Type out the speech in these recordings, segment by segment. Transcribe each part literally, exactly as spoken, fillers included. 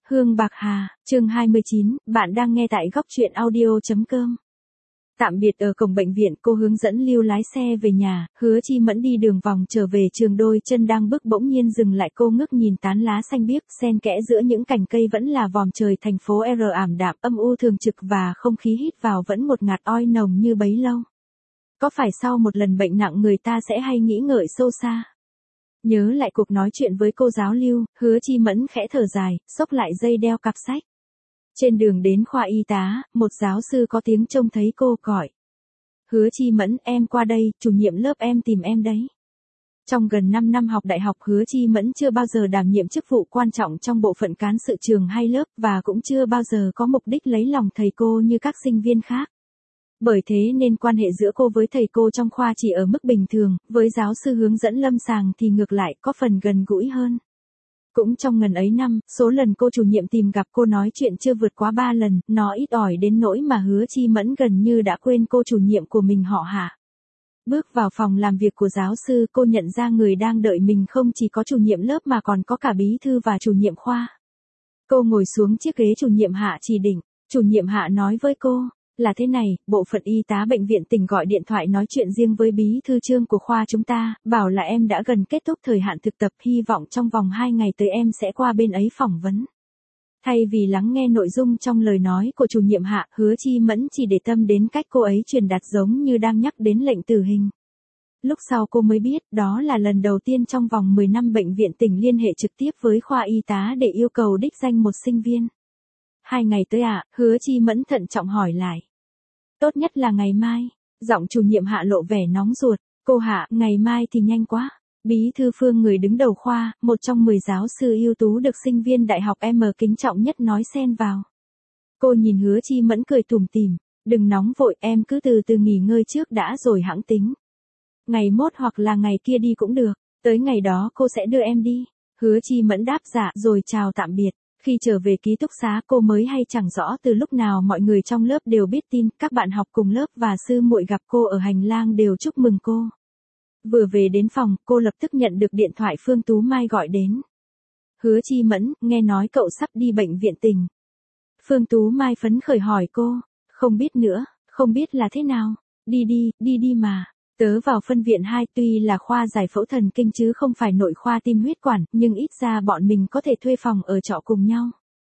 Hương Bạc Hà, chương hai mươi chín, bạn đang nghe tại góc truyện audio.com. Tạm biệt ở cổng bệnh viện, cô hướng dẫn Lưu lái xe về nhà, Hứa Chi Mẫn đi đường vòng trở về trường, đôi chân đang bước bỗng nhiên dừng lại, cô ngước nhìn tán lá xanh biếc xen kẽ giữa những cành cây, vẫn là vòm trời thành phố R ảm đạm âm u thường trực, và không khí hít vào vẫn ngột ngạt oi nồng như bấy lâu. Có phải sau một lần bệnh nặng người ta sẽ hay nghĩ ngợi sâu xa? Nhớ lại cuộc nói chuyện với cô giáo Lưu, Hứa Chi Mẫn khẽ thở dài, xốc lại dây đeo cặp sách. Trên đường đến khoa y tá, một giáo sư có tiếng trông thấy cô gọi. Hứa Chi Mẫn, em qua đây, chủ nhiệm lớp em tìm em đấy. Trong gần năm năm học đại học, Hứa Chi Mẫn chưa bao giờ đảm nhiệm chức vụ quan trọng trong bộ phận cán sự trường hay lớp, và cũng chưa bao giờ có mục đích lấy lòng thầy cô như các sinh viên khác. Bởi thế nên quan hệ giữa cô với thầy cô trong khoa chỉ ở mức bình thường, với giáo sư hướng dẫn lâm sàng thì ngược lại có phần gần gũi hơn. Cũng trong ngần ấy năm, số lần cô chủ nhiệm tìm gặp cô nói chuyện chưa vượt quá ba lần, nó ít ỏi đến nỗi mà Hứa Chi Mẫn gần như đã quên cô chủ nhiệm của mình họ Hạ. Bước vào phòng làm việc của giáo sư, cô nhận ra người đang đợi mình không chỉ có chủ nhiệm lớp mà còn có cả bí thư và chủ nhiệm khoa. Cô ngồi xuống chiếc ghế chủ nhiệm Hạ chỉ định, chủ nhiệm Hạ nói với cô. Là thế này, bộ phận y tá bệnh viện tỉnh gọi điện thoại nói chuyện riêng với bí thư Trương của khoa chúng ta, bảo là em đã gần kết thúc thời hạn thực tập, hy vọng trong vòng hai ngày tới em sẽ qua bên ấy phỏng vấn. Thay vì lắng nghe nội dung trong lời nói của chủ nhiệm Hạ, Hứa Chi Mẫn chỉ để tâm đến cách cô ấy truyền đạt, giống như đang nhắc đến lệnh tử hình. Lúc sau cô mới biết, đó là lần đầu tiên trong vòng mười năm bệnh viện tỉnh liên hệ trực tiếp với khoa y tá để yêu cầu đích danh một sinh viên. Hai ngày tới ạ, à? Hứa Chi Mẫn thận trọng hỏi lại. Tốt nhất là ngày mai. Giọng chủ nhiệm Hạ lộ vẻ nóng ruột. Cô Hạ, ngày mai thì nhanh quá. Bí thư Phương, người đứng đầu khoa, một trong mười giáo sư ưu tú được sinh viên đại học M kính trọng nhất, nói xen vào. Cô nhìn Hứa Chi Mẫn cười tủm tỉm. Đừng nóng vội, em cứ từ từ nghỉ ngơi trước đã rồi hẵng tính. Ngày mốt hoặc là ngày kia đi cũng được. Tới ngày đó cô sẽ đưa em đi. Hứa Chi Mẫn đáp dạ rồi chào tạm biệt. Khi trở về ký túc xá, cô mới hay chẳng rõ từ lúc nào mọi người trong lớp đều biết tin, các bạn học cùng lớp và sư muội gặp cô ở hành lang đều chúc mừng cô. Vừa về đến phòng, cô lập tức nhận được điện thoại Phương Tú Mai gọi đến. Hứa Chi Mẫn, nghe nói cậu sắp đi bệnh viện tỉnh. Phương Tú Mai phấn khởi hỏi cô, không biết nữa, không biết là thế nào, đi đi, đi đi mà. Tớ vào phân viện hai, tuy là khoa giải phẫu thần kinh chứ không phải nội khoa tim huyết quản, nhưng ít ra bọn mình có thể thuê phòng ở trọ cùng nhau.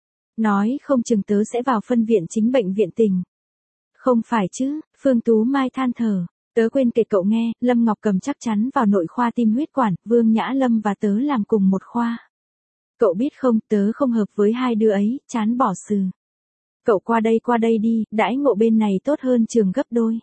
Nói không chừng tớ sẽ vào phân viện chính bệnh viện tỉnh. Không phải chứ, Phương Tú Mai than thở, tớ quên kể cậu nghe, Lâm Ngọc Cầm chắc chắn vào nội khoa tim huyết quản, Vương Nhã Lâm và tớ làm cùng một khoa. Cậu biết không, tớ không hợp với hai đứa ấy, chán bỏ sừ. Cậu qua đây qua đây đi, đãi ngộ bên này tốt hơn trường gấp đôi.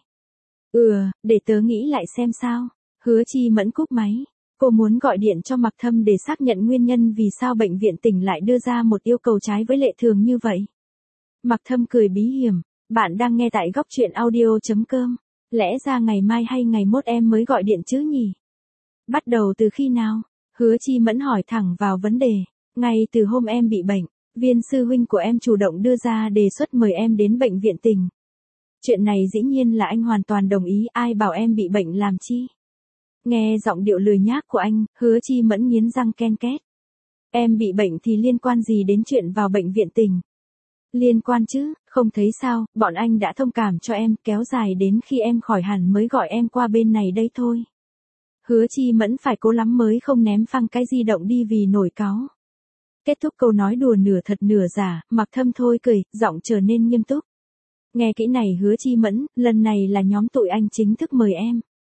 Ừ, để tớ nghĩ lại xem sao. Hứa Chi Mẫn cúp máy. Cô muốn gọi điện cho Mạc Thâm để xác nhận nguyên nhân vì sao bệnh viện tỉnh lại đưa ra một yêu cầu trái với lệ thường như vậy. Mạc Thâm cười bí hiểm. Bạn đang nghe tại góc truyện audio.com. Lẽ ra ngày mai hay ngày mốt em mới gọi điện chứ nhỉ? Bắt đầu từ khi nào? Hứa Chi Mẫn hỏi thẳng vào vấn đề. Ngay từ hôm em bị bệnh, viên sư huynh của em chủ động đưa ra đề xuất mời em đến bệnh viện tỉnh. Chuyện này dĩ nhiên là anh hoàn toàn đồng ý, ai bảo em bị bệnh làm chi. Nghe giọng điệu lười nhác của anh, Hứa Chi Mẫn nghiến răng ken két. Em bị bệnh thì liên quan gì đến chuyện vào bệnh viện tỉnh? Liên quan chứ, không thấy sao, bọn anh đã thông cảm cho em, kéo dài đến khi em khỏi hẳn mới gọi em qua bên này đây thôi. Hứa Chi Mẫn phải cố lắm mới không ném phăng cái di động đi vì nổi cáu. Kết thúc câu nói đùa nửa thật nửa giả, Mạc Thâm thôi cười, giọng trở nên nghiêm túc. Nghe kỹ này Hứa Chi Mẫn, lần này là nhóm tụi anh chính thức mời em.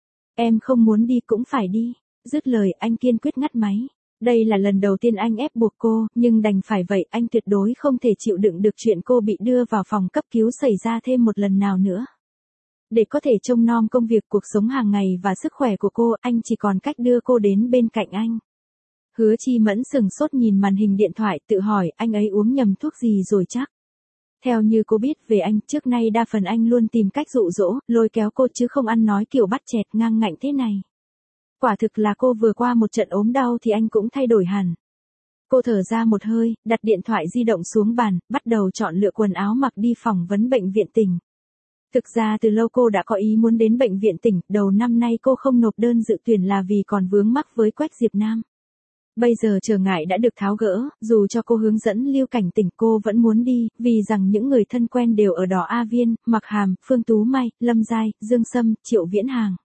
Em không muốn đi cũng phải đi. Dứt lời anh kiên quyết ngắt máy. Đây là lần đầu tiên anh ép buộc cô, nhưng đành phải vậy, anh tuyệt đối không thể chịu đựng được chuyện cô bị đưa vào phòng cấp cứu xảy ra thêm một lần nào nữa. Để có thể trông nom công việc cuộc sống hàng ngày và sức khỏe của cô, anh chỉ còn cách đưa cô đến bên cạnh anh. Hứa Chi Mẫn sừng sốt nhìn màn hình điện thoại, tự hỏi anh ấy uống nhầm thuốc gì rồi chắc. Theo như cô biết về anh, trước nay đa phần anh luôn tìm cách dụ dỗ, lôi kéo cô chứ không ăn nói kiểu bắt chẹt ngang ngạnh thế này. Quả thực là cô vừa qua một trận ốm đau thì anh cũng thay đổi hẳn. Cô thở ra một hơi, đặt điện thoại di động xuống bàn, bắt đầu chọn lựa quần áo mặc đi phỏng vấn bệnh viện tỉnh. Thực ra từ lâu cô đã có ý muốn đến bệnh viện tỉnh, đầu năm nay cô không nộp đơn dự tuyển là vì còn vướng mắc với Quách Diệp Nam. Bây giờ trở ngại đã được tháo gỡ, dù cho cô hướng dẫn Lưu Cảnh Tỉnh cô vẫn muốn đi, vì rằng những người thân quen đều ở Đỏ A Viên, Mặc Hàm, Phương Tú Mai, Lâm Giai, Dương Sâm, Triệu Viễn Hàng.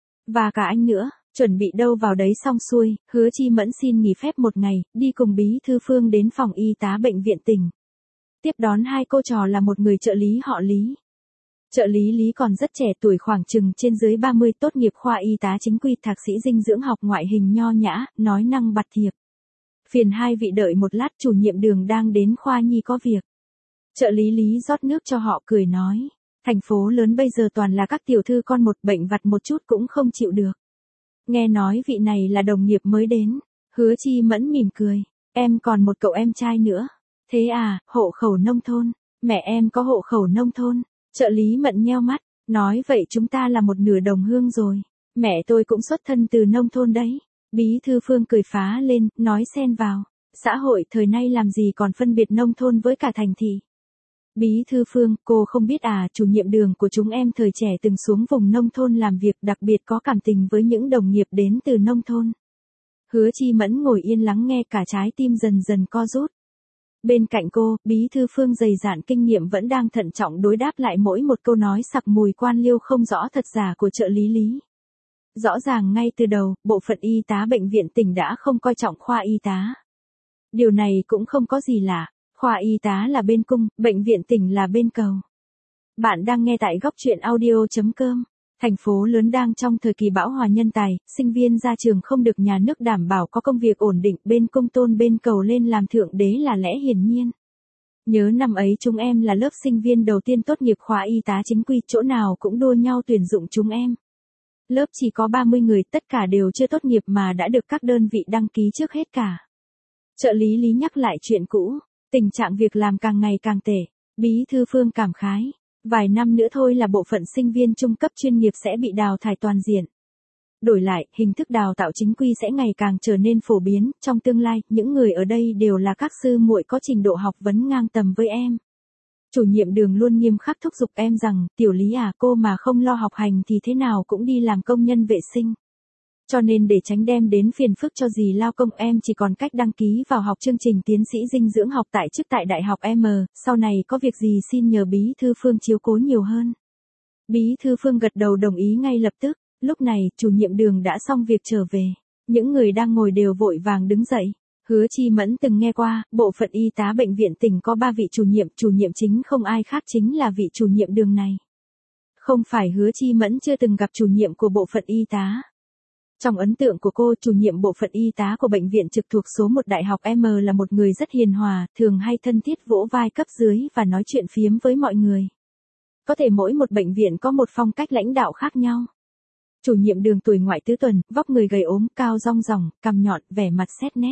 Và cả anh nữa, chuẩn bị đâu vào đấy xong xuôi, Hứa Chi Mẫn xin nghỉ phép một ngày, đi cùng Bí Thư Phương đến phòng y tá bệnh viện tỉnh. Tiếp đón hai cô trò là một người trợ lý họ Lý. Trợ lý Lý còn rất trẻ tuổi, khoảng chừng trên dưới ba mươi, tốt nghiệp khoa y tá chính quy, thạc sĩ dinh dưỡng học, ngoại hình nho nhã, nói năng bạt thiệp. Phiền hai vị đợi một lát, chủ nhiệm Đường đang đến khoa nhi có việc. Trợ lý Lý rót nước cho họ, cười nói, thành phố lớn bây giờ toàn là các tiểu thư con một, bệnh vặt một chút cũng không chịu được. Nghe nói vị này là đồng nghiệp mới đến. Hứa Chi Mẫn mỉm cười, em còn một cậu em trai nữa. Thế à, hộ khẩu nông thôn, mẹ em có hộ khẩu nông thôn. Trợ lý Mẫn nheo mắt, nói vậy chúng ta là một nửa đồng hương rồi. Mẹ tôi cũng xuất thân từ nông thôn đấy. Bí Thư Phương cười phá lên, nói xen vào. Xã hội thời nay làm gì còn phân biệt nông thôn với cả thành thị. Bí Thư Phương, cô không biết à, chủ nhiệm Đường của chúng em thời trẻ từng xuống vùng nông thôn làm việc, đặc biệt có cảm tình với những đồng nghiệp đến từ nông thôn. Hứa Chi Mẫn ngồi yên lắng nghe, cả trái tim dần dần co rút. Bên cạnh cô, Bí Thư Phương dày dạn kinh nghiệm vẫn đang thận trọng đối đáp lại mỗi một câu nói sặc mùi quan liêu không rõ thật giả của trợ lý Lý. Rõ ràng ngay từ đầu, bộ phận y tá bệnh viện tỉnh đã không coi trọng khoa y tá. Điều này cũng không có gì lạ, khoa y tá là bên cung, bệnh viện tỉnh là bên cầu. Bạn đang nghe tại góc truyện audio chấm com. Thành phố lớn đang trong thời kỳ bão hòa nhân tài, sinh viên ra trường không được nhà nước đảm bảo có công việc ổn định, bên cung tôn bên cầu lên làm thượng đế là lẽ hiển nhiên. Nhớ năm ấy chúng em là lớp sinh viên đầu tiên tốt nghiệp khoa y tá chính quy, chỗ nào cũng đua nhau tuyển dụng chúng em. Lớp chỉ có ba mươi người, tất cả đều chưa tốt nghiệp mà đã được các đơn vị đăng ký trước hết cả. Trợ lý Lý nhắc lại chuyện cũ, tình trạng việc làm càng ngày càng tệ. Bí Thư Phương cảm khái, vài năm nữa thôi là bộ phận sinh viên trung cấp chuyên nghiệp sẽ bị đào thải toàn diện. Đổi lại, hình thức đào tạo chính quy sẽ ngày càng trở nên phổ biến, trong tương lai, những người ở đây đều là các sư muội có trình độ học vấn ngang tầm với em. Chủ nhiệm Đường luôn nghiêm khắc thúc giục em rằng, tiểu Lý à, cô mà không lo học hành thì thế nào cũng đi làm công nhân vệ sinh. Cho nên để tránh đem đến phiền phức cho dì lao công, em chỉ còn cách đăng ký vào học chương trình tiến sĩ dinh dưỡng học tại chức tại Đại học M, sau này có việc gì xin nhờ Bí Thư Phương chiếu cố nhiều hơn. Bí Thư Phương gật đầu đồng ý ngay lập tức, lúc này, chủ nhiệm Đường đã xong việc trở về. Những người đang ngồi đều vội vàng đứng dậy. Hứa Chi Mẫn từng nghe qua, bộ phận y tá bệnh viện tỉnh có ba vị chủ nhiệm, chủ nhiệm chính không ai khác chính là vị chủ nhiệm Đường này. Không phải Hứa Chi Mẫn chưa từng gặp chủ nhiệm của bộ phận y tá. Trong ấn tượng của cô, chủ nhiệm bộ phận y tá của bệnh viện trực thuộc số một Đại học M là một người rất hiền hòa, thường hay thân thiết vỗ vai cấp dưới và nói chuyện phiếm với mọi người. Có thể mỗi một bệnh viện có một phong cách lãnh đạo khác nhau. Chủ nhiệm Đường tuổi ngoại tứ tuần, vóc người gầy ốm, cao rong ròng, cằm nhọn, vẻ mặt xét nét.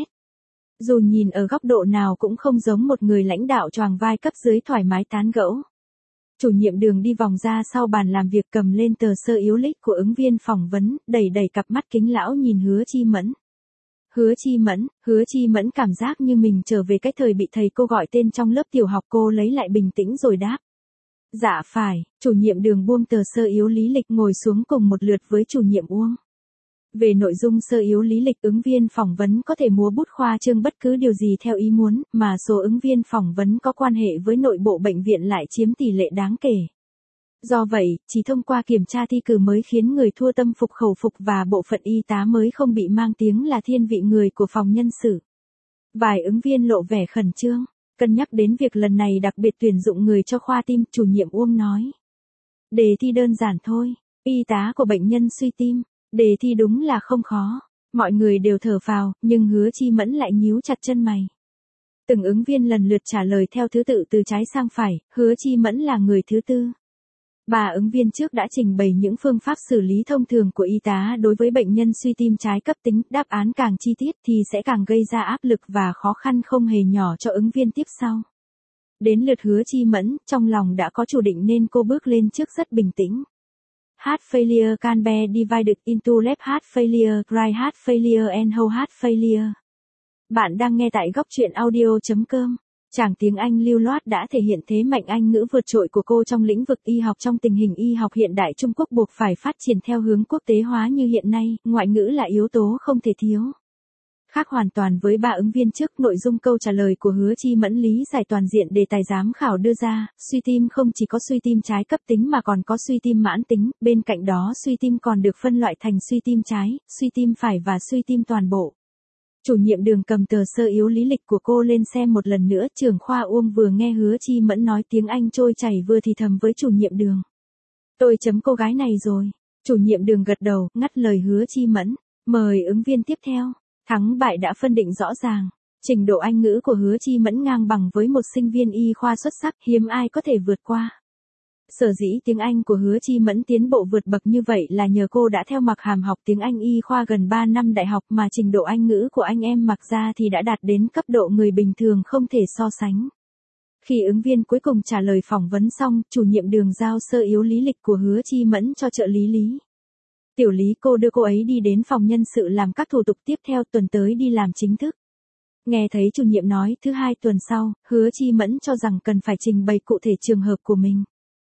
Dù nhìn ở góc độ nào cũng không giống một người lãnh đạo choàng vai cấp dưới thoải mái tán gẫu. Chủ nhiệm Đường đi vòng ra sau bàn làm việc, cầm lên tờ sơ yếu lích của ứng viên phỏng vấn, đầy đầy cặp mắt kính lão nhìn Hứa Chi Mẫn. Hứa Chi Mẫn, Hứa Chi Mẫn cảm giác như mình trở về cái thời bị thầy cô gọi tên trong lớp tiểu học, cô lấy lại bình tĩnh rồi đáp. Dạ phải, chủ nhiệm Đường buông tờ sơ yếu lý lịch ngồi xuống cùng một lượt với chủ nhiệm Uông. Về nội dung sơ yếu lý lịch, ứng viên phỏng vấn có thể múa bút khoa trương bất cứ điều gì theo ý muốn, mà số ứng viên phỏng vấn có quan hệ với nội bộ bệnh viện lại chiếm tỷ lệ đáng kể. Do vậy, chỉ thông qua kiểm tra thi cử mới khiến người thua tâm phục khẩu phục và bộ phận y tá mới không bị mang tiếng là thiên vị người của phòng nhân sự. Vài ứng viên lộ vẻ khẩn trương, cân nhắc đến việc lần này đặc biệt tuyển dụng người cho khoa tim, chủ nhiệm Uông nói. Đề thi đơn giản thôi, y tá của bệnh nhân suy tim. Đề thi đúng là không khó, mọi người đều thở phào, nhưng Hứa Chi Mẫn lại nhíu chặt chân mày. Từng ứng viên lần lượt trả lời theo thứ tự từ trái sang phải, Hứa Chi Mẫn là người thứ tư. Ba ứng viên trước đã trình bày những phương pháp xử lý thông thường của y tá đối với bệnh nhân suy tim trái cấp tính, đáp án càng chi tiết thì sẽ càng gây ra áp lực và khó khăn không hề nhỏ cho ứng viên tiếp sau. Đến lượt Hứa Chi Mẫn, trong lòng đã có chủ định nên cô bước lên trước rất bình tĩnh. Heart failure can be divided into left heart failure, right heart failure and whole heart failure. Bạn đang nghe tại góc truyện audio chấm com. Chàng tiếng Anh lưu loát đã thể hiện thế mạnh Anh ngữ vượt trội của cô trong lĩnh vực y học. Trong tình hình y học hiện đại Trung Quốc buộc phải phát triển theo hướng quốc tế hóa như hiện nay, ngoại ngữ là yếu tố không thể thiếu. Khác hoàn toàn với ba ứng viên trước, nội dung câu trả lời của Hứa Chi Mẫn lý giải toàn diện đề tài giám khảo đưa ra, suy tim không chỉ có suy tim trái cấp tính mà còn có suy tim mãn tính, bên cạnh đó suy tim còn được phân loại thành suy tim trái, suy tim phải và suy tim toàn bộ. Chủ nhiệm Đường cầm tờ sơ yếu lý lịch của cô lên xem một lần nữa, trưởng khoa Uông vừa nghe Hứa Chi Mẫn nói tiếng Anh trôi chảy vừa thì thầm với chủ nhiệm Đường. Tôi chấm cô gái này rồi. Chủ nhiệm Đường gật đầu, ngắt lời Hứa Chi Mẫn. Mời ứng viên tiếp theo. Thắng bại đã phân định rõ ràng. Trình độ Anh ngữ của Hứa Chi Mẫn ngang bằng với một sinh viên y khoa xuất sắc, hiếm ai có thể vượt qua. Sở dĩ tiếng Anh của Hứa Chi Mẫn tiến bộ vượt bậc như vậy là nhờ cô đã theo Mặc Hàm học tiếng Anh y khoa gần ba năm đại học, mà trình độ Anh ngữ của anh em Mặc gia thì đã đạt đến cấp độ người bình thường không thể so sánh. Khi ứng viên cuối cùng trả lời phỏng vấn xong, chủ nhiệm Đường giao sơ yếu lý lịch của Hứa Chi Mẫn cho trợ lý Lý. Tiểu Lý cô đưa cô ấy đi đến phòng nhân sự làm các thủ tục tiếp theo, tuần tới đi làm chính thức. Nghe thấy chủ nhiệm nói thứ hai tuần sau, Hứa Chi Mẫn cho rằng cần phải trình bày cụ thể trường hợp của mình.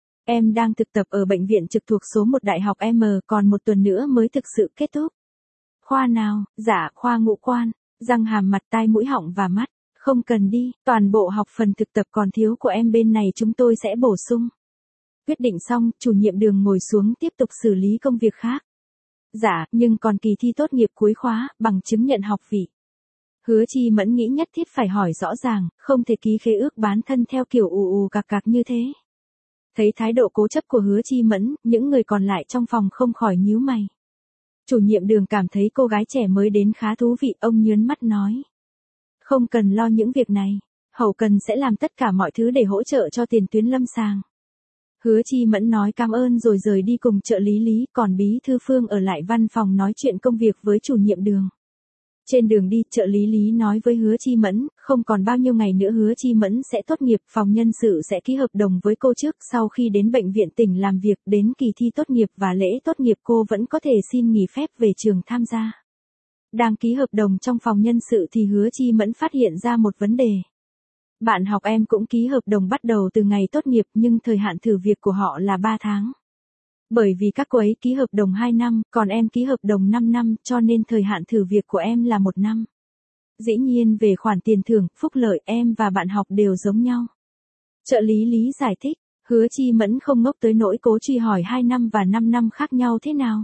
Em đang thực tập ở bệnh viện trực thuộc số một Đại học M, còn một tuần nữa mới thực sự kết thúc. Khoa nào? Dạ, khoa ngũ quan, răng hàm mặt tai mũi họng và mắt. Không cần đi, toàn bộ học phần thực tập còn thiếu của em bên này chúng tôi sẽ bổ sung. Quyết định xong, chủ nhiệm Đường ngồi xuống tiếp tục xử lý công việc khác. Dạ, nhưng còn kỳ thi tốt nghiệp cuối khóa, bằng chứng nhận học vị. Hứa Chi Mẫn nghĩ nhất thiết phải hỏi rõ ràng, không thể ký khế ước bán thân theo kiểu ù ù cạc cạc như thế. Thấy thái độ cố chấp của Hứa Chi Mẫn, những người còn lại trong phòng không khỏi nhíu mày. Chủ nhiệm Đường cảm thấy cô gái trẻ mới đến khá thú vị, ông nhớn mắt nói. Không cần lo những việc này, hậu cần sẽ làm tất cả mọi thứ để hỗ trợ cho tiền tuyến lâm sàng. Hứa Chi Mẫn nói cảm ơn rồi rời đi cùng trợ lý Lý, còn bí thư Phương ở lại văn phòng nói chuyện công việc với chủ nhiệm Đường. Trên đường đi, trợ lý Lý nói với Hứa Chi Mẫn, không còn bao nhiêu ngày nữa Hứa Chi Mẫn sẽ tốt nghiệp, phòng nhân sự sẽ ký hợp đồng với cô trước, sau khi đến bệnh viện tỉnh làm việc, đến kỳ thi tốt nghiệp và lễ tốt nghiệp cô vẫn có thể xin nghỉ phép về trường tham gia. Đang ký hợp đồng trong phòng nhân sự thì Hứa Chi Mẫn phát hiện ra một vấn đề. Bạn học em cũng ký hợp đồng bắt đầu từ ngày tốt nghiệp nhưng thời hạn thử việc của họ là ba tháng. Bởi vì các cô ấy ký hợp đồng hai năm, còn em ký hợp đồng năm năm, cho nên thời hạn thử việc của em là một năm. Dĩ nhiên về khoản tiền thưởng, phúc lợi em và bạn học đều giống nhau. Trợ lý Lý giải thích, Hứa Chi Mẫn không ngốc tới nỗi cố truy hỏi hai năm và năm năm khác nhau thế nào.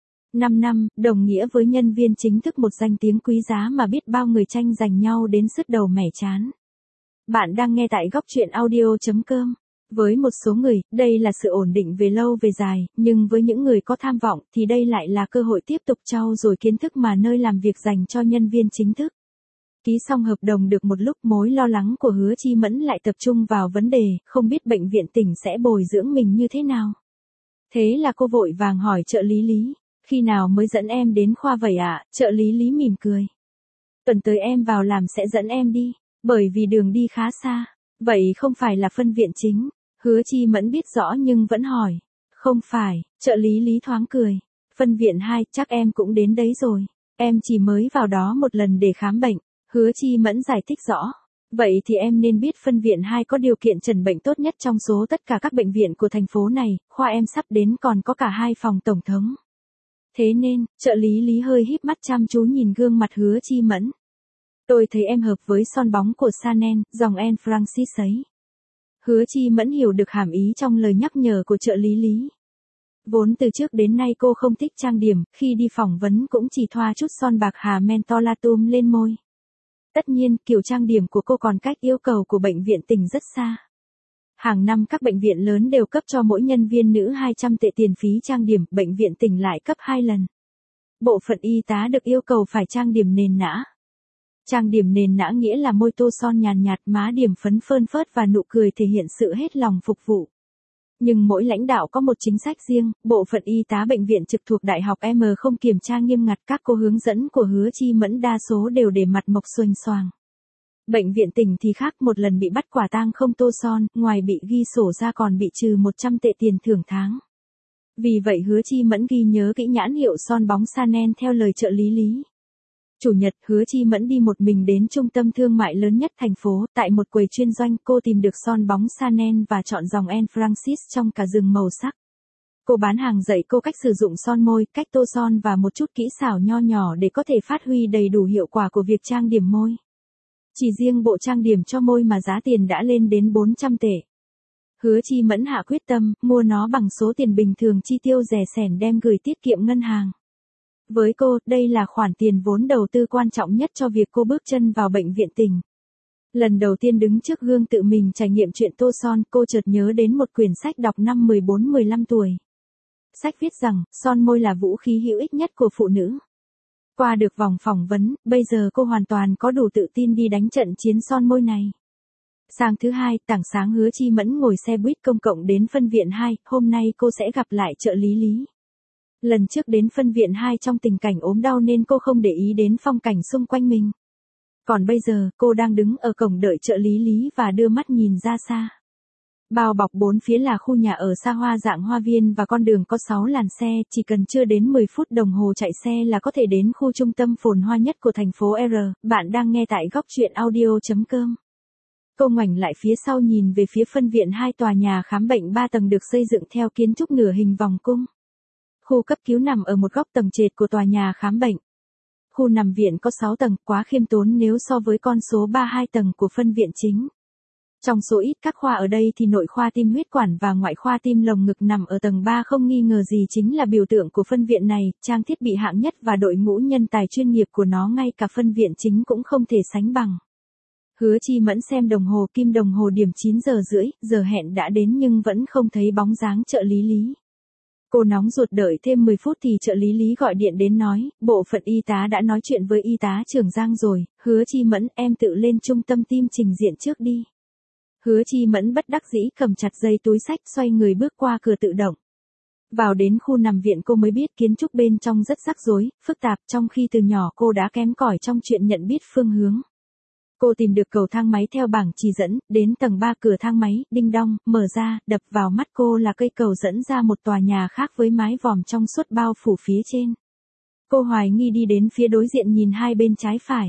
năm năm, đồng nghĩa với nhân viên chính thức một danh tiếng quý giá mà biết bao người tranh giành nhau đến sứt đầu mẻ chán. Bạn đang nghe tại góc truyện audio chấm com. Với một số người, đây là sự ổn định về lâu về dài, nhưng với những người có tham vọng thì đây lại là cơ hội tiếp tục trau dồi kiến thức mà nơi làm việc dành cho nhân viên chính thức. Ký xong hợp đồng được một lúc, mối lo lắng của Hứa Chi Mẫn lại tập trung vào vấn đề, không biết bệnh viện tỉnh sẽ bồi dưỡng mình như thế nào. Thế là cô vội vàng hỏi trợ lý Lý, khi nào mới dẫn em đến khoa vậy ạ? À? Trợ lý Lý mỉm cười. Tuần tới em vào làm sẽ dẫn em đi, bởi vì đường đi khá xa. Vậy không phải là phân viện chính? Hứa Chi Mẫn biết rõ nhưng vẫn hỏi. Không phải, trợ lý Lý thoáng cười. Phân viện hai, chắc em cũng đến đấy rồi. Em chỉ mới vào đó một lần để khám bệnh. Hứa Chi Mẫn giải thích rõ. Vậy thì em nên biết phân viện hai có điều kiện chẩn bệnh tốt nhất trong số tất cả các bệnh viện của thành phố này, khoa em sắp đến còn có cả hai phòng tổng thống. Thế nên, trợ lý Lý hơi híp mắt chăm chú nhìn gương mặt Hứa Chi Mẫn. Tôi thấy em hợp với son bóng của Chanel, dòng Anne Francis ấy. Hứa Chi Mẫn hiểu được hàm ý trong lời nhắc nhở của trợ lý Lý. Vốn từ trước đến nay cô không thích trang điểm, khi đi phỏng vấn cũng chỉ thoa chút son bạc hà mentholatum lên môi. Tất nhiên, kiểu trang điểm của cô còn cách yêu cầu của bệnh viện tỉnh rất xa. Hàng năm các bệnh viện lớn đều cấp cho mỗi nhân viên nữ hai trăm tệ tiền phí trang điểm, bệnh viện tỉnh lại cấp hai lần. Bộ phận y tá được yêu cầu phải trang điểm nền nã. Trang điểm nền nã nghĩa là môi tô son nhàn nhạt, má điểm phấn phơn phớt và nụ cười thể hiện sự hết lòng phục vụ. Nhưng mỗi lãnh đạo có một chính sách riêng, bộ phận y tá bệnh viện trực thuộc Đại học M không kiểm tra nghiêm ngặt, các cô hướng dẫn của Hứa Chi Mẫn đa số đều để mặt mộc xuềnh xoàng. Bệnh viện tỉnh thì khác, một lần bị bắt quả tang không tô son, ngoài bị ghi sổ ra còn bị trừ một trăm tệ tiền thưởng tháng. Vì vậy Hứa Chi Mẫn ghi nhớ kỹ nhãn hiệu son bóng Chanel theo lời trợ lý Lý. Chủ nhật, Hứa Chi Mẫn đi một mình đến trung tâm thương mại lớn nhất thành phố, tại một quầy chuyên doanh cô tìm được son bóng Chanel và chọn dòng Anne Francis trong cả rừng màu sắc. Cô bán hàng dạy cô cách sử dụng son môi, cách tô son và một chút kỹ xảo nho nhỏ để có thể phát huy đầy đủ hiệu quả của việc trang điểm môi. Chỉ riêng bộ trang điểm cho môi mà giá tiền đã lên đến bốn trăm tệ. Hứa Chi Mẫn hạ quyết tâm, mua nó bằng số tiền bình thường chi tiêu rẻ sẻn đem gửi tiết kiệm ngân hàng. Với cô, đây là khoản tiền vốn đầu tư quan trọng nhất cho việc cô bước chân vào bệnh viện tỉnh. Lần đầu tiên đứng trước gương tự mình trải nghiệm chuyện tô son, cô chợt nhớ đến một quyển sách đọc năm mười bốn mười lăm tuổi. Sách viết rằng, son môi là vũ khí hữu ích nhất của phụ nữ. Qua được vòng phỏng vấn, bây giờ cô hoàn toàn có đủ tự tin đi đánh trận chiến son môi này. Sáng thứ hai, tảng sáng Hứa Chi Mẫn ngồi xe buýt công cộng đến phân viện hai, hôm nay cô sẽ gặp lại trợ lý Lý. Lần trước đến phân viện hai trong tình cảnh ốm đau nên cô không để ý đến phong cảnh xung quanh mình. Còn bây giờ, cô đang đứng ở cổng đợi trợ lý Lý và đưa mắt nhìn ra xa. Bao bọc bốn phía là khu nhà ở xa hoa dạng hoa viên và con đường có sáu làn xe, chỉ cần chưa đến mười phút đồng hồ chạy xe là có thể đến khu trung tâm phồn hoa nhất của thành phố R. Bạn đang nghe tại góc truyện audio chấm com. Cô ngoảnh lại phía sau nhìn về phía phân viện hai, tòa nhà khám bệnh ba tầng được xây dựng theo kiến trúc nửa hình vòng cung. Khu cấp cứu nằm ở một góc tầng trệt của tòa nhà khám bệnh. Khu nằm viện có sáu tầng, quá khiêm tốn nếu so với con số ba mươi hai tầng của phân viện chính. Trong số ít các khoa ở đây thì nội khoa tim huyết quản và ngoại khoa tim lồng ngực nằm ở tầng ba không nghi ngờ gì chính là biểu tượng của phân viện này, trang thiết bị hạng nhất và đội ngũ nhân tài chuyên nghiệp của nó ngay cả phân viện chính cũng không thể sánh bằng. Hứa Chi Mẫn xem đồng hồ, kim đồng hồ điểm chín giờ rưỡi, giờ hẹn đã đến nhưng vẫn không thấy bóng dáng trợ lý Lý. Cô nóng ruột đợi thêm mười phút thì trợ lý Lý gọi điện đến nói, bộ phận y tá đã nói chuyện với y tá trưởng Giang rồi, Hứa Chi Mẫn em tự lên trung tâm tim trình diện trước đi. Hứa Chi Mẫn bất đắc dĩ cầm chặt dây túi xách xoay người bước qua cửa tự động. Vào đến khu nằm viện cô mới biết kiến trúc bên trong rất rắc rối, phức tạp trong khi từ nhỏ cô đã kém cỏi trong chuyện nhận biết phương hướng. Cô tìm được cầu thang máy theo bảng chỉ dẫn, đến tầng ba cửa thang máy, đinh đong, mở ra, đập vào mắt cô là cây cầu dẫn ra một tòa nhà khác với mái vòm trong suốt bao phủ phía trên. Cô hoài nghi đi đến phía đối diện nhìn hai bên trái phải.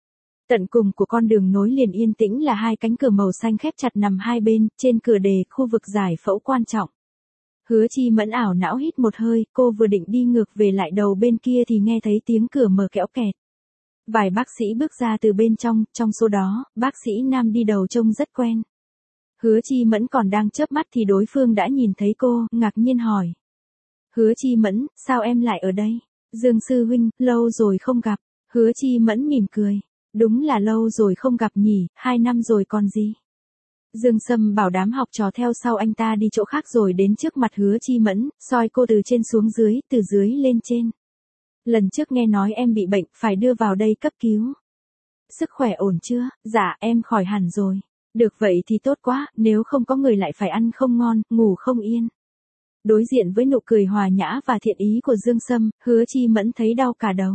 Tận cùng của con đường nối liền yên tĩnh là hai cánh cửa màu xanh khép chặt nằm hai bên, trên cửa đề, khu vực giải phẫu quan trọng. Hứa Chi Mẫn ảo não hít một hơi, cô vừa định đi ngược về lại đầu bên kia thì nghe thấy tiếng cửa mở kẽo kẹt. Vài bác sĩ bước ra từ bên trong, trong số đó, bác sĩ nam đi đầu trông rất quen. Hứa Chi Mẫn còn đang chớp mắt thì đối phương đã nhìn thấy cô, ngạc nhiên hỏi. Hứa Chi Mẫn, sao em lại ở đây? Dương sư huynh, lâu rồi không gặp. Hứa Chi Mẫn mỉm cười. Đúng là lâu rồi không gặp nhỉ, hai năm rồi còn gì. Dương Sâm bảo đám học trò theo sau anh ta đi chỗ khác rồi đến trước mặt Hứa Chi Mẫn, soi cô từ trên xuống dưới, từ dưới lên trên. Lần trước nghe nói em bị bệnh, phải đưa vào đây cấp cứu. Sức khỏe ổn chưa? Dạ, em khỏi hẳn rồi. Được vậy thì tốt quá, nếu không có người lại phải ăn không ngon, ngủ không yên. Đối diện với nụ cười hòa nhã và thiện ý của Dương Sâm, Hứa Chi Mẫn thấy đau cả đầu.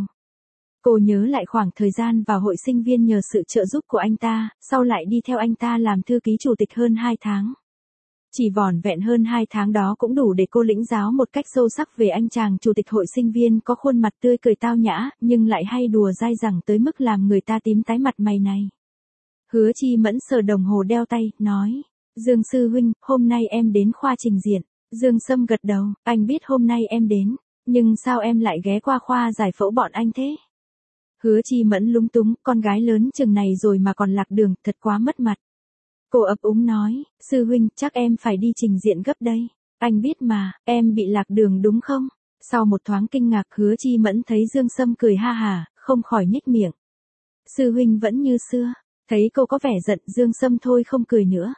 Cô nhớ lại khoảng thời gian vào hội sinh viên nhờ sự trợ giúp của anh ta, sau lại đi theo anh ta làm thư ký chủ tịch hơn hai tháng. Chỉ vỏn vẹn hơn hai tháng đó cũng đủ để cô lĩnh giáo một cách sâu sắc về anh chàng chủ tịch hội sinh viên có khuôn mặt tươi cười tao nhã, nhưng lại hay đùa dai dẳng tới mức làm người ta tím tái mặt mày này. Hứa Chi Mẫn sờ đồng hồ đeo tay, nói, Dương sư huynh, hôm nay em đến khoa trình diện. Dương Sâm gật đầu, anh biết hôm nay em đến, nhưng sao em lại ghé qua khoa giải phẫu bọn anh thế? Hứa Chi Mẫn lúng túng, con gái lớn chừng này rồi mà còn lạc đường, thật quá mất mặt. Cô ấp úng nói, sư huynh, chắc em phải đi trình diện gấp đây. Anh biết mà, em bị lạc đường đúng không? Sau một thoáng kinh ngạc, Hứa Chi Mẫn thấy Dương Sâm cười ha hả, không khỏi nhếch miệng. Sư huynh vẫn như xưa. Thấy cô có vẻ giận, Dương Sâm thôi không cười nữa.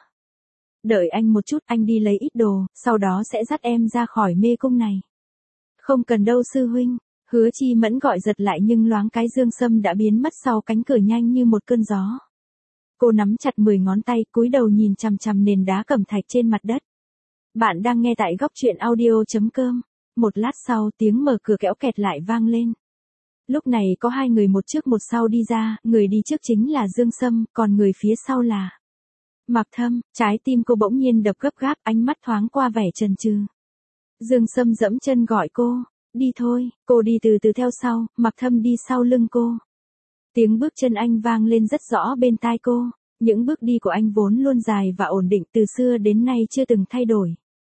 Đợi anh một chút, anh đi lấy ít đồ, sau đó sẽ dắt em ra khỏi mê cung này. Không cần đâu sư huynh. Hứa Chi Mẫn gọi giật lại nhưng loáng cái Dương Sâm đã biến mất sau cánh cửa nhanh như một cơn gió. Cô nắm chặt mười ngón tay, cúi đầu nhìn chằm chằm nền đá cẩm thạch trên mặt đất. Bạn đang nghe tại góc truyện audio chấm com. Một lát sau, tiếng mở cửa kẽo kẹt lại vang lên. Lúc này có hai người một trước một sau đi ra, người đi trước chính là Dương Sâm, còn người phía sau là Mạc Thâm. Trái tim cô bỗng nhiên đập gấp gáp, ánh mắt thoáng qua vẻ chần chừ. Dương Sâm dẫm chân gọi cô. Đi thôi, cô đi từ từ theo sau, Mạc Thâm đi sau lưng cô. Tiếng bước chân anh vang lên rất rõ bên tai cô, những bước đi của anh vốn luôn dài và ổn định từ xưa đến nay chưa từng thay đổi.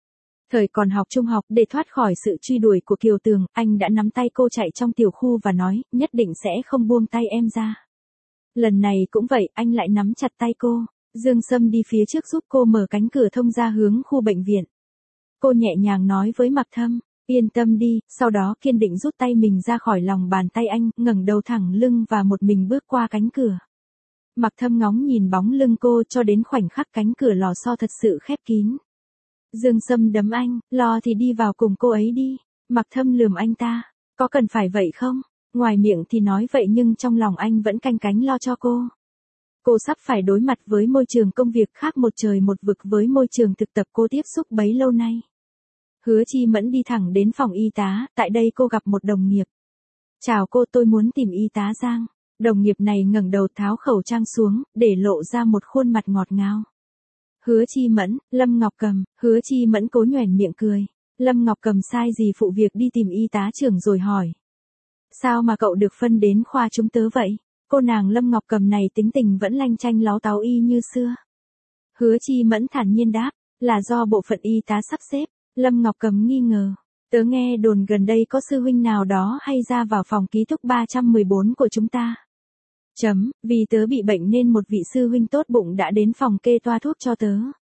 Thời còn học trung học, để thoát khỏi sự truy đuổi của Kiều Tường, anh đã nắm tay cô chạy trong tiểu khu và nói, nhất định sẽ không buông tay em ra. Lần này cũng vậy, anh lại nắm chặt tay cô. Dương Sâm đi phía trước giúp cô mở cánh cửa thông ra hướng khu bệnh viện. Cô nhẹ nhàng nói với Mạc Thâm, yên tâm đi, sau đó kiên định rút tay mình ra khỏi lòng bàn tay anh, ngẩng đầu thẳng lưng và một mình bước qua cánh cửa. Mạc Thâm ngóng nhìn bóng lưng cô cho đến khoảnh khắc cánh cửa lò xo thật sự khép kín. Dương Sâm đấm anh, lo thì đi vào cùng cô ấy đi. Mạc Thâm lườm anh ta, có cần phải vậy không? Ngoài miệng thì nói vậy nhưng trong lòng anh vẫn canh cánh lo cho cô. Cô sắp phải đối mặt với môi trường công việc khác một trời một vực với môi trường thực tập cô tiếp xúc bấy lâu nay. Hứa Chi Mẫn đi thẳng đến phòng y tá, tại đây cô gặp một đồng nghiệp. Chào cô, tôi muốn tìm y tá Giang. Đồng nghiệp này ngẩng đầu tháo khẩu trang xuống, để lộ ra một khuôn mặt ngọt ngào. Hứa Chi Mẫn, Lâm Ngọc Cầm. Hứa Chi Mẫn cố nhoẻn miệng cười. Lâm Ngọc Cầm sai gì phụ việc đi tìm y tá trưởng rồi hỏi. Sao mà cậu được phân đến khoa chúng tớ vậy? Cô nàng Lâm Ngọc Cầm này tính tình vẫn lanh chanh láo táo y như xưa. Hứa Chi Mẫn thản nhiên đáp, là do bộ phận y tá sắp xếp. Lâm Ngọc Cầm nghi ngờ. Tớ nghe đồn gần đây có sư huynh nào đó hay ra vào phòng ký túc ba trăm mười bốn của chúng ta. Chấm, vì tớ bị bệnh nên một vị sư huynh tốt bụng đã đến phòng kê toa thuốc cho tớ.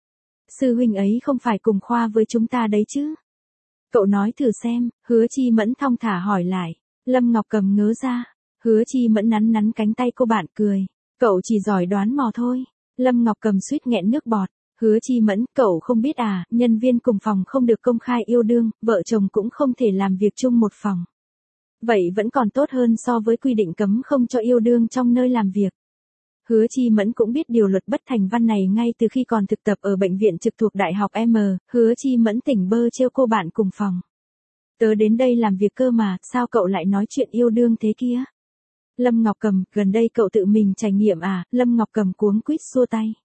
Sư huynh ấy không phải cùng khoa với chúng ta đấy chứ? Cậu nói thử xem. Hứa Chi Mẫn thong thả hỏi lại. Lâm Ngọc Cầm ngớ ra. Hứa Chi Mẫn nắn nắn cánh tay cô bạn cười. Cậu chỉ giỏi đoán mò thôi. Lâm Ngọc Cầm suýt nghẹn nước bọt. Hứa Chi Mẫn, cậu không biết à, nhân viên cùng phòng không được công khai yêu đương, vợ chồng cũng không thể làm việc chung một phòng. Vậy vẫn còn tốt hơn so với quy định cấm không cho yêu đương trong nơi làm việc. Hứa Chi Mẫn cũng biết điều luật bất thành văn này ngay từ khi còn thực tập ở bệnh viện trực thuộc Đại học M, Hứa Chi Mẫn tỉnh bơ trêu cô bạn cùng phòng. Tớ đến đây làm việc cơ mà, sao cậu lại nói chuyện yêu đương thế kia? Lâm Ngọc Cầm, gần đây cậu tự mình trải nghiệm à? Lâm Ngọc Cầm cuống quýt xua tay.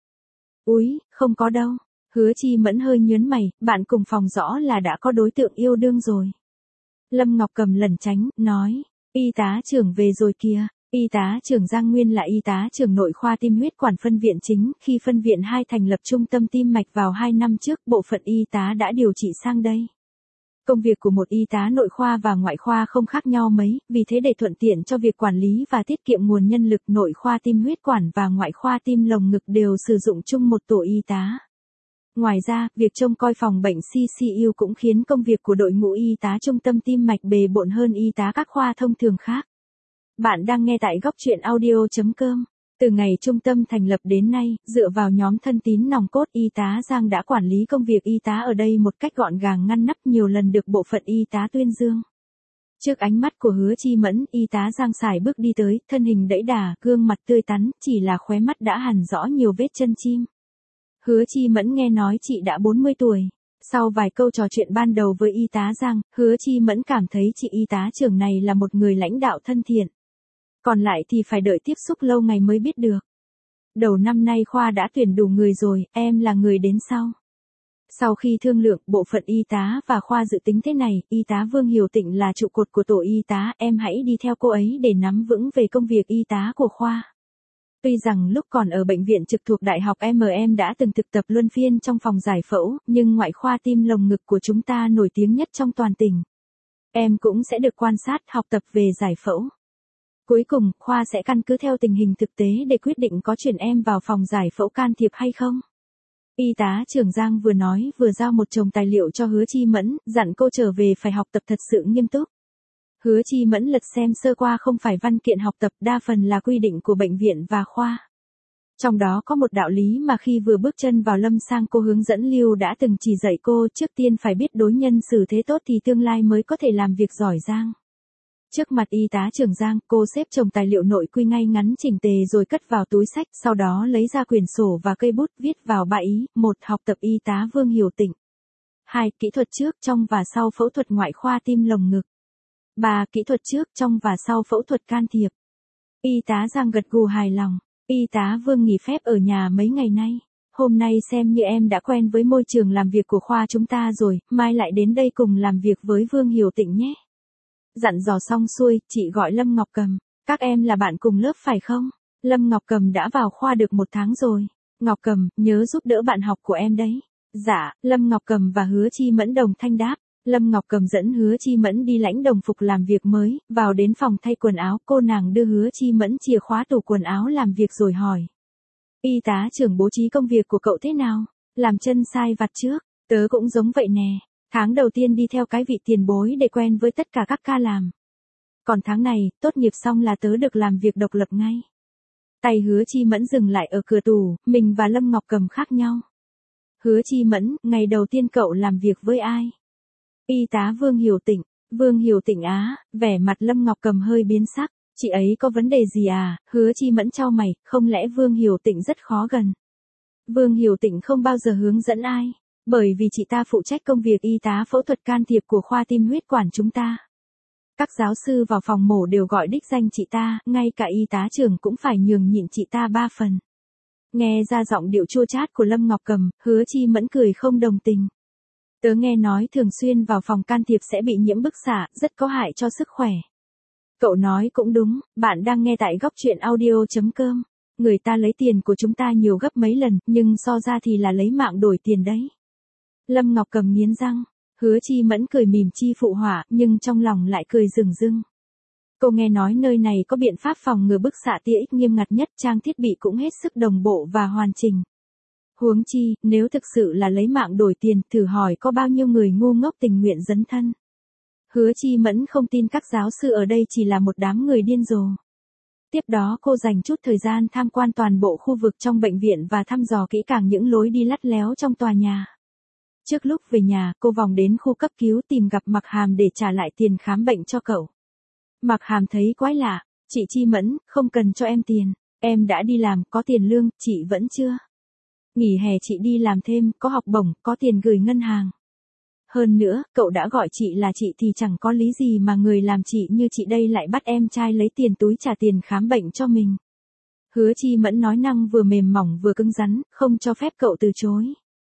Úi, không có đâu. Hứa Chi Mẫn hơi nhớn mày, bạn cùng phòng rõ là đã có đối tượng yêu đương rồi. Lâm Ngọc Cầm lẩn tránh, nói, y tá trưởng về rồi kìa. Y tá trưởng Giang Nguyên là y tá trưởng nội khoa tim huyết quản phân viện chính, khi phân viện hai thành lập trung tâm tim mạch vào hai năm trước, bộ phận y tá đã điều trị sang đây. Công việc của một y tá nội khoa và ngoại khoa không khác nhau mấy, vì thế để thuận tiện cho việc quản lý và tiết kiệm nguồn nhân lực, nội khoa tim huyết quản và ngoại khoa tim lồng ngực đều sử dụng chung một tổ y tá. Ngoài ra, việc trông coi phòng bệnh xê xê u cũng khiến công việc của đội ngũ y tá trung tâm tim mạch bề bộn hơn y tá các khoa thông thường khác. Bạn đang nghe tại góc truyện audio chấm com. Từ ngày trung tâm thành lập đến nay, dựa vào nhóm thân tín nòng cốt, y tá Giang đã quản lý công việc y tá ở đây một cách gọn gàng ngăn nắp, nhiều lần được bộ phận y tá tuyên dương. Trước ánh mắt của Hứa Chi Mẫn, y tá Giang sải bước đi tới, thân hình đẫy đà, gương mặt tươi tắn, chỉ là khóe mắt đã hằn rõ nhiều vết chân chim. Hứa Chi Mẫn nghe nói chị đã bốn mươi tuổi. Sau vài câu trò chuyện ban đầu với y tá Giang, Hứa Chi Mẫn cảm thấy chị y tá trưởng này là một người lãnh đạo thân thiện. Còn lại thì phải đợi tiếp xúc lâu ngày mới biết được. Đầu năm nay khoa đã tuyển đủ người rồi, em là người đến sau. Sau khi thương lượng, bộ phận y tá và khoa dự tính thế này, y tá Vương Hiểu Tịnh là trụ cột của tổ y tá, em hãy đi theo cô ấy để nắm vững về công việc y tá của khoa. Tuy rằng lúc còn ở bệnh viện trực thuộc Đại học M em đã từng thực tập luân phiên trong phòng giải phẫu, nhưng ngoại khoa tim lồng ngực của chúng ta nổi tiếng nhất trong toàn tỉnh. Em cũng sẽ được quan sát, học tập về giải phẫu. Cuối cùng, khoa sẽ căn cứ theo tình hình thực tế để quyết định có chuyển em vào phòng giải phẫu can thiệp hay không. Y tá trưởng Giang vừa nói vừa giao một chồng tài liệu cho Hứa Chi Mẫn, dặn cô trở về phải học tập thật sự nghiêm túc. Hứa Chi Mẫn lật xem sơ qua không phải văn kiện học tập, đa phần là quy định của bệnh viện và khoa. Trong đó có một đạo lý mà khi vừa bước chân vào lâm sang cô hướng dẫn Lưu đã từng chỉ dạy cô, trước tiên phải biết đối nhân xử thế tốt thì tương lai mới có thể làm việc giỏi giang. Trước mặt y tá trưởng Giang, cô xếp chồng tài liệu nội quy ngay ngắn chỉnh tề rồi cất vào túi sách, sau đó lấy ra quyển sổ và cây bút viết vào ba ý. Một. Học tập y tá Vương Hiểu Tịnh. Hai. Kỹ thuật trước, trong và sau phẫu thuật ngoại khoa tim lồng ngực. Ba. Kỹ thuật trước, trong và sau phẫu thuật can thiệp. Y tá Giang gật gù hài lòng. Y tá Vương nghỉ phép ở nhà mấy ngày nay. Hôm nay xem như em đã quen với môi trường làm việc của khoa chúng ta rồi, mai lại đến đây cùng làm việc với Vương Hiểu Tịnh nhé. Dặn dò xong xuôi, chị gọi Lâm Ngọc Cầm. Các em là bạn cùng lớp phải không? Lâm Ngọc Cầm đã vào khoa được một tháng rồi. Ngọc Cầm, nhớ giúp đỡ bạn học của em đấy. Dạ, Lâm Ngọc Cầm và Hứa Chi Mẫn đồng thanh đáp. Lâm Ngọc Cầm dẫn Hứa Chi Mẫn đi lãnh đồng phục làm việc mới, vào đến phòng thay quần áo, cô nàng đưa Hứa Chi Mẫn chìa khóa tủ quần áo làm việc rồi hỏi. Y tá trưởng bố trí công việc của cậu thế nào? Làm chân sai vặt trước, tớ cũng giống vậy nè. Tháng đầu tiên đi theo cái vị tiền bối để quen với tất cả các ca làm. Còn tháng này, tốt nghiệp xong là tớ được làm việc độc lập ngay. Tay Hứa Chi Mẫn dừng lại ở cửa tủ, mình và Lâm Ngọc Cầm khác nhau. Hứa Chi Mẫn, ngày đầu tiên cậu làm việc với ai? Y tá Vương Hiểu Tịnh. Vương Hiểu Tịnh á, vẻ mặt Lâm Ngọc Cầm hơi biến sắc. Chị ấy có vấn đề gì à? Hứa Chi Mẫn chau mày, không lẽ Vương Hiểu Tịnh rất khó gần? Vương Hiểu Tịnh không bao giờ hướng dẫn ai, bởi vì chị ta phụ trách công việc y tá phẫu thuật can thiệp của khoa tim huyết quản chúng ta. Các giáo sư vào phòng mổ đều gọi đích danh chị ta, ngay cả y tá trưởng cũng phải nhường nhịn chị ta ba phần. Nghe ra giọng điệu chua chát của Lâm Ngọc Cầm, Hứa Chi Mẫn cười không đồng tình. Tớ nghe nói thường xuyên vào phòng can thiệp sẽ bị nhiễm bức xạ, rất có hại cho sức khỏe. Cậu nói cũng đúng, bạn đang nghe tại góc truyện audio chấm com. Người ta lấy tiền của chúng ta nhiều gấp mấy lần, nhưng so ra thì là lấy mạng đổi tiền đấy. Lâm Ngọc Cầm nghiến răng, Hứa Chi Mẫn cười mỉm chi phụ họa, nhưng trong lòng lại cười rừng rưng. Cô nghe nói nơi này có biện pháp phòng ngừa bức xạ tia X nghiêm ngặt nhất, trang thiết bị cũng hết sức đồng bộ và hoàn chỉnh. Huống chi, nếu thực sự là lấy mạng đổi tiền, thử hỏi có bao nhiêu người ngu ngốc tình nguyện dấn thân. Hứa Chi Mẫn không tin các giáo sư ở đây chỉ là một đám người điên rồ. Tiếp đó cô dành chút thời gian tham quan toàn bộ khu vực trong bệnh viện và thăm dò kỹ càng những lối đi lắt léo trong tòa nhà. Trước lúc về nhà, cô vòng đến khu cấp cứu tìm gặp Mạc Hàm để trả lại tiền khám bệnh cho cậu. Mạc Hàm thấy quái lạ, chị Chi Mẫn, không cần cho em tiền, em đã đi làm, có tiền lương, chị vẫn chưa. Nghỉ hè chị đi làm thêm, có học bổng, có tiền gửi ngân hàng. Hơn nữa, cậu đã gọi chị là chị thì chẳng có lý gì mà người làm chị như chị đây lại bắt em trai lấy tiền túi trả tiền khám bệnh cho mình. Hứa Chi Mẫn nói năng vừa mềm mỏng vừa cứng rắn, không cho phép cậu từ chối.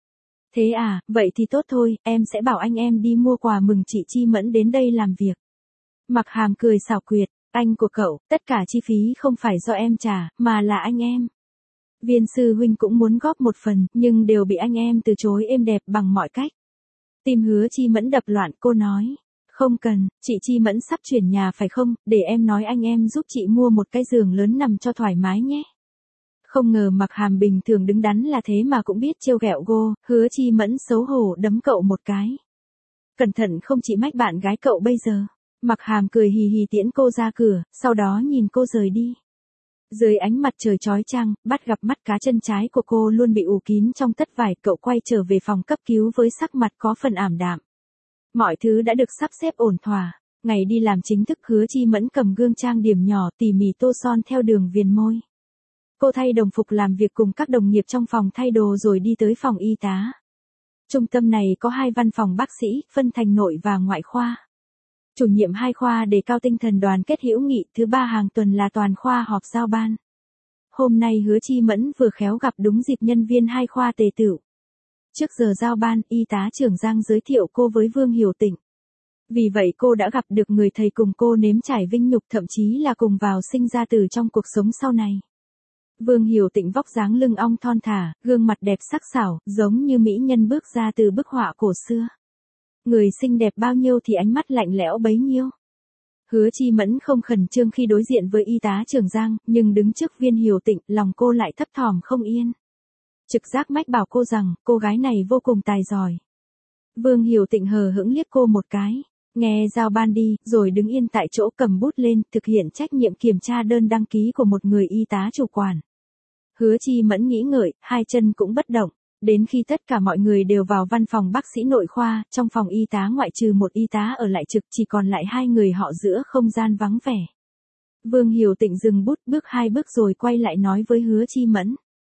Thế à, vậy thì tốt thôi, em sẽ bảo anh em đi mua quà mừng chị Chi Mẫn đến đây làm việc. Mạc Hàm cười xảo quyệt, anh của cậu, tất cả chi phí không phải do em trả, mà là anh em. Viên sư huynh cũng muốn góp một phần, nhưng đều bị anh em từ chối êm đẹp bằng mọi cách. Tim Hứa Chi Mẫn đập loạn, cô nói. Không cần, chị Chi Mẫn sắp chuyển nhà phải không, để em nói anh em giúp chị mua một cái giường lớn nằm cho thoải mái nhé. Không ngờ Mạc Hàm bình thường đứng đắn là thế mà cũng biết trêu ghẹo cô, Hứa Chi Mẫn xấu hổ đấm cậu một cái. Cẩn thận không chị mách bạn gái cậu bây giờ. Mạc Hàm cười hì hì tiễn cô ra cửa, sau đó nhìn cô rời đi. Dưới ánh mặt trời chói chang, bắt gặp mắt cá chân trái của cô luôn bị ù kín trong tất vải, cậu quay trở về phòng cấp cứu với sắc mặt có phần ảm đạm. Mọi thứ đã được sắp xếp ổn thỏa, ngày đi làm chính thức Hứa Chi Mẫn cầm gương trang điểm nhỏ tỉ mỉ tô son theo đường viền môi. Cô thay đồng phục làm việc cùng các đồng nghiệp trong phòng thay đồ rồi đi tới phòng y tá. Trung tâm này có hai văn phòng bác sĩ, phân thành nội và ngoại khoa. Chủ nhiệm hai khoa đề cao tinh thần đoàn kết hữu nghị, thứ ba hàng tuần là toàn khoa họp giao ban. Hôm nay Hứa Chi Mẫn vừa khéo gặp đúng dịp nhân viên hai khoa tề tựu. Trước giờ giao ban, y tá trưởng Giang giới thiệu cô với Vương Hiểu Tịnh. Vì vậy cô đã gặp được người thầy cùng cô nếm trải vinh nhục, thậm chí là cùng vào sinh ra tử trong cuộc sống sau này. Vương Hiểu Tịnh vóc dáng lưng ong thon thả, gương mặt đẹp sắc sảo, giống như mỹ nhân bước ra từ bức họa cổ xưa. Người xinh đẹp bao nhiêu thì ánh mắt lạnh lẽo bấy nhiêu. Hứa Chi Mẫn không khẩn trương khi đối diện với y tá trưởng Giang, nhưng đứng trước Viên Hiểu Tịnh, lòng cô lại thấp thỏm không yên. Trực giác mách bảo cô rằng, cô gái này vô cùng tài giỏi. Vương Hiểu Tịnh hờ hững liếc cô một cái, nghe giao ban đi, rồi đứng yên tại chỗ cầm bút lên, thực hiện trách nhiệm kiểm tra đơn đăng ký của một người y tá chủ quản. Hứa Chi Mẫn nghĩ ngợi, hai chân cũng bất động. Đến khi tất cả mọi người đều vào văn phòng bác sĩ nội khoa, trong phòng y tá ngoại trừ một y tá ở lại trực, chỉ còn lại hai người họ giữa không gian vắng vẻ. Vương Hiểu Tịnh dừng bút bước hai bước rồi quay lại nói với Hứa Chi Mẫn.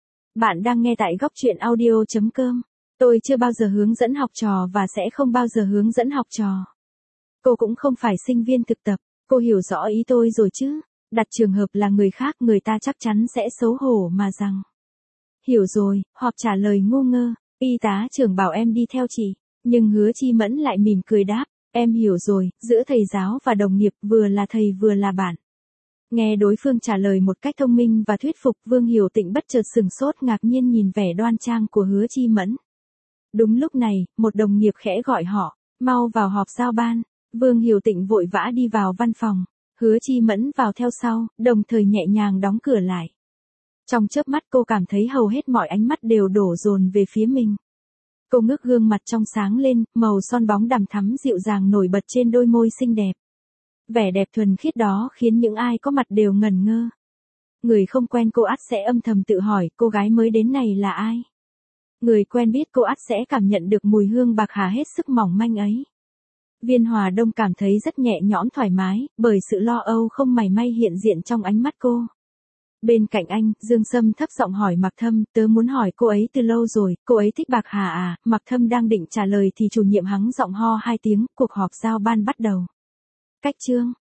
Bạn đang nghe tại góc truyện audio chấm com. Tôi chưa bao giờ hướng dẫn học trò và sẽ không bao giờ hướng dẫn học trò. Cô cũng không phải sinh viên thực tập, cô hiểu rõ ý tôi rồi chứ. Đặt trường hợp là người khác, người ta chắc chắn sẽ xấu hổ mà rằng. Hiểu rồi, họp trả lời ngu ngơ, y tá trưởng bảo em đi theo chị, nhưng Hứa Chi Mẫn lại mỉm cười đáp, em hiểu rồi, giữa thầy giáo và đồng nghiệp vừa là thầy vừa là bạn. Nghe đối phương trả lời một cách thông minh và thuyết phục, Vương Hiểu Tịnh bất chợt sừng sốt ngạc nhiên nhìn vẻ đoan trang của Hứa Chi Mẫn. Đúng lúc này, một đồng nghiệp khẽ gọi họ, mau vào họp giao ban. Vương Hiểu Tịnh vội vã đi vào văn phòng, Hứa Chi Mẫn vào theo sau, đồng thời nhẹ nhàng đóng cửa lại. Trong chớp mắt cô cảm thấy hầu hết mọi ánh mắt đều đổ dồn về phía mình. Cô ngước gương mặt trong sáng lên, màu son bóng đằm thắm dịu dàng nổi bật trên đôi môi xinh đẹp. Vẻ đẹp thuần khiết đó khiến những ai có mặt đều ngẩn ngơ. Người không quen cô ắt sẽ âm thầm tự hỏi cô gái mới đến này là ai. Người quen biết cô ắt sẽ cảm nhận được mùi hương bạc hà hết sức mỏng manh ấy. Viên Hòa Đông cảm thấy rất nhẹ nhõm thoải mái, bởi sự lo âu không mảy may hiện diện trong ánh mắt cô. Bên cạnh anh, Dương Sâm thấp giọng hỏi Mạc Thâm, tớ muốn hỏi cô ấy từ lâu rồi, cô ấy thích bạc hà à? Mạc Thâm đang định trả lời thì chủ nhiệm hắng giọng ho hai tiếng, cuộc họp giao ban bắt đầu. Cách chương